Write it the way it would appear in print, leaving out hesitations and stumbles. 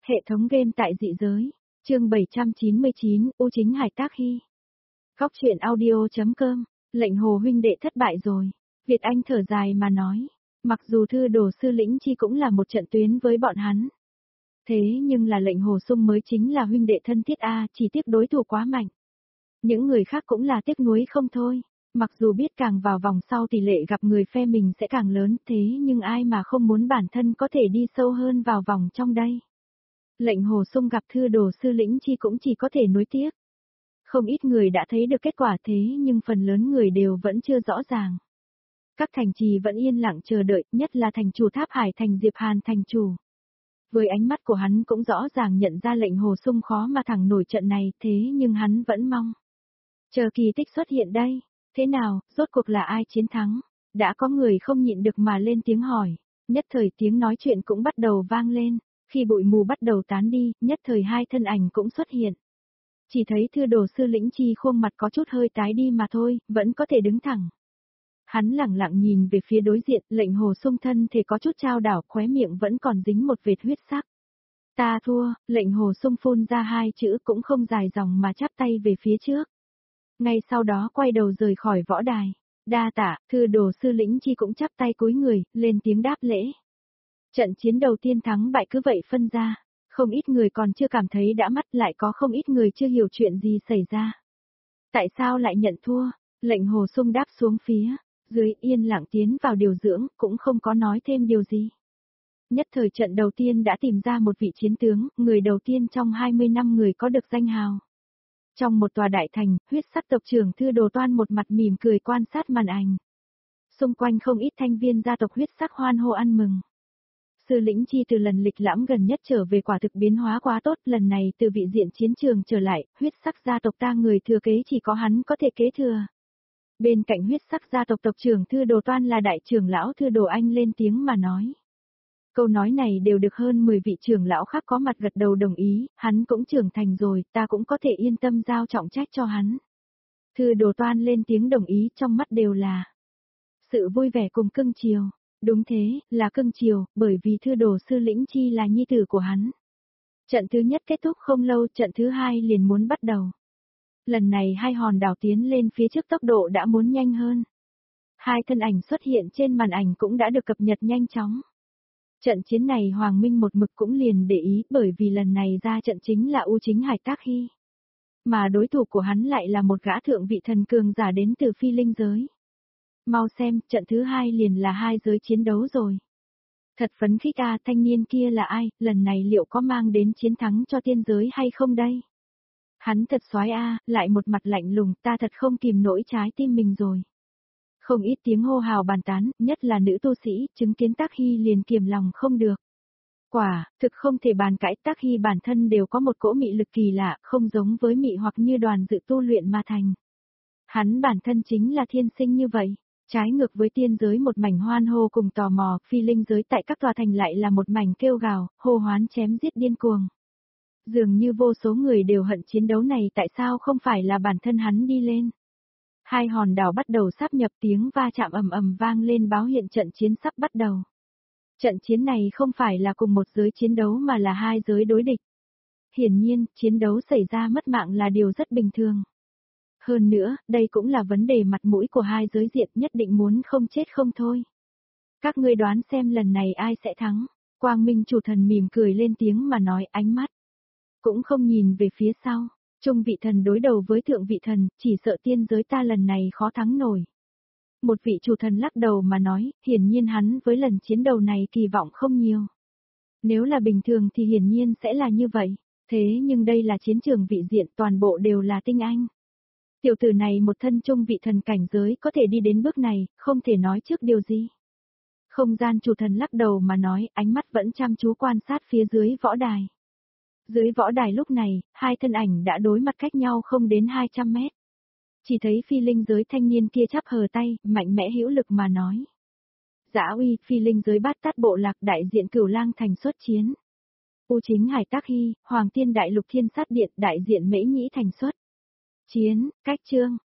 Hệ thống game tại dị giới. Chương 799, U Chính Hải Tác Hy. Góc truyện audio.com. Lệnh Hồ huynh đệ thất bại rồi. Việt Anh thở dài mà nói. Mặc dù thư đồ sư lĩnh chi cũng là một trận tuyến với bọn hắn. Thế nhưng là lệnh Hồ Sung mới chính là huynh đệ thân thiết A, chỉ tiếc đối thủ quá mạnh. Những người khác cũng là tiếc nuối không thôi. Mặc dù biết càng vào vòng sau tỷ lệ gặp người phe mình sẽ càng lớn, thế nhưng ai mà không muốn bản thân có thể đi sâu hơn vào vòng trong đây. Lệnh Hồ Sung gặp thư đồ sư lĩnh chi cũng chỉ có thể nuối tiếc. Không ít người đã thấy được kết quả thế nhưng phần lớn người đều vẫn chưa rõ ràng. Các thành trì vẫn yên lặng chờ đợi, nhất là thành chủ Tháp Hải thành Diệp Hàn thành chủ. Với ánh mắt của hắn cũng rõ ràng nhận ra lệnh Hồ Sung khó mà thẳng nổi trận này, thế nhưng hắn vẫn mong. Chờ kỳ tích xuất hiện đây. Thế nào, rốt cuộc là ai chiến thắng? Đã có người không nhịn được mà lên tiếng hỏi. Nhất thời tiếng nói chuyện cũng bắt đầu vang lên. Khi bụi mù bắt đầu tán đi, nhất thời hai thân ảnh cũng xuất hiện. Chỉ thấy thư đồ sư lĩnh chi khuôn mặt có chút hơi tái đi mà thôi, vẫn có thể đứng thẳng. Hắn lẳng lặng nhìn về phía đối diện, lệnh Hồ Sung thân thể có chút trao đảo, khóe miệng vẫn còn dính một vệt huyết sắc. Ta thua, lệnh Hồ Sung phun ra hai chữ cũng không dài dòng mà chắp tay về phía trước. Ngay sau đó quay đầu rời khỏi võ đài. Đa tạ, thư đồ sư lĩnh chi cũng chắp tay cúi người, lên tiếng đáp lễ. Trận chiến đầu tiên thắng bại cứ vậy phân ra. Không ít người còn chưa cảm thấy đã mắt, lại có không ít người chưa hiểu chuyện gì xảy ra. Tại sao lại nhận thua? Lệnh Hồ Sung đáp xuống phía dưới, yên lặng tiến vào điều dưỡng, cũng không có nói thêm điều gì. Nhất thời trận đầu tiên đã tìm ra một vị chiến tướng, người đầu tiên trong 20 năm người có được danh hào. Trong một tòa đại thành, huyết sắc tộc trưởng Thư Đồ Toan một mặt mỉm cười quan sát màn ảnh. Xung quanh không ít thanh viên gia tộc huyết sắc hoan hô ăn mừng. Sư lĩnh chi từ lần lịch lãm gần nhất trở về quả thực biến hóa quá tốt, lần này từ vị diện chiến trường trở lại, huyết sắc gia tộc ta người thừa kế chỉ có hắn có thể kế thừa. Bên cạnh huyết sắc gia tộc tộc trưởng Thư Đồ Toan là đại trưởng lão Thư Đồ Anh lên tiếng mà nói. Câu nói này đều được hơn 10 vị trưởng lão khác có mặt gật đầu đồng ý, hắn cũng trưởng thành rồi, ta cũng có thể yên tâm giao trọng trách cho hắn. Thư Đồ Toan lên tiếng đồng ý, trong mắt đều là sự vui vẻ cùng cưng chiều. Đúng thế, là cưng chiều, bởi vì thư đồ sư lĩnh chi là nhi tử của hắn. Trận thứ nhất kết thúc không lâu, trận thứ hai liền muốn bắt đầu. Lần này hai hòn đảo tiến lên phía trước tốc độ đã muốn nhanh hơn. Hai thân ảnh xuất hiện trên màn ảnh cũng đã được cập nhật nhanh chóng. Trận chiến này Hoàng Minh một mực cũng liền để ý, bởi vì lần này ra trận chính là U Chính Hải Tác Hy. Mà đối thủ của hắn lại là một gã thượng vị thần cường giả đến từ phi linh giới. Mau xem, trận thứ hai liền là hai giới chiến đấu rồi. Thật phấn khích a, thanh niên kia là ai, lần này liệu có mang đến chiến thắng cho tiên giới hay không đây? Hắn thật soái a, lại một mặt lạnh lùng, ta thật không kìm nổi trái tim mình rồi. Không ít tiếng hô hào bàn tán, nhất là nữ tu sĩ, chứng kiến Tác Hy liền kiềm lòng không được. Quả, thực không thể bàn cãi, Tác Hy bản thân đều có một cỗ mị lực kỳ lạ, không giống với mị hoặc như đoàn dự tu luyện mà thành. Hắn bản thân chính là thiên sinh như vậy. Trái ngược với tiên giới một mảnh hoan hô cùng tò mò, phi linh giới tại các tòa thành lại là một mảnh kêu gào, hô hoán chém giết điên cuồng. Dường như vô số người đều hận chiến đấu này, tại sao không phải là bản thân hắn đi lên. Hai hòn đảo bắt đầu sáp nhập, tiếng va chạm ầm ầm vang lên báo hiện trận chiến sắp bắt đầu. Trận chiến này không phải là cùng một giới chiến đấu mà là hai giới đối địch. Hiển nhiên, chiến đấu xảy ra mất mạng là điều rất bình thường. Hơn nữa, đây cũng là vấn đề mặt mũi của hai giới diện, nhất định muốn không chết không thôi. Các ngươi đoán xem lần này ai sẽ thắng. Quang Minh chủ thần mỉm cười lên tiếng mà nói, ánh mắt cũng không nhìn về phía sau. Trung vị thần đối đầu với thượng vị thần, chỉ sợ tiên giới ta lần này khó thắng nổi. Một vị chủ thần lắc đầu mà nói, hiển nhiên hắn với lần chiến đầu này kỳ vọng không nhiều. Nếu là bình thường thì hiển nhiên sẽ là như vậy. Thế nhưng đây là chiến trường vị diện, toàn bộ đều là tinh anh. Tiểu tử này một thân trung vị thần cảnh giới có thể đi đến bước này, không thể nói trước điều gì. Không gian chủ thần lắc đầu mà nói, ánh mắt vẫn chăm chú quan sát phía dưới võ đài. Dưới võ đài lúc này, hai thân ảnh đã đối mặt cách nhau không đến 200 mét. Chỉ thấy phi linh giới thanh niên kia chắp hờ tay, mạnh mẽ hữu lực mà nói. Dã uy, phi linh giới bát tát bộ lạc đại diện Cửu Lang thành xuất chiến. U Chính Hải Tác Hy, Hoàng Tiên Đại Lục Thiên Sát Điện đại diện Mễ Nhĩ thành xuất chiến, cách chương.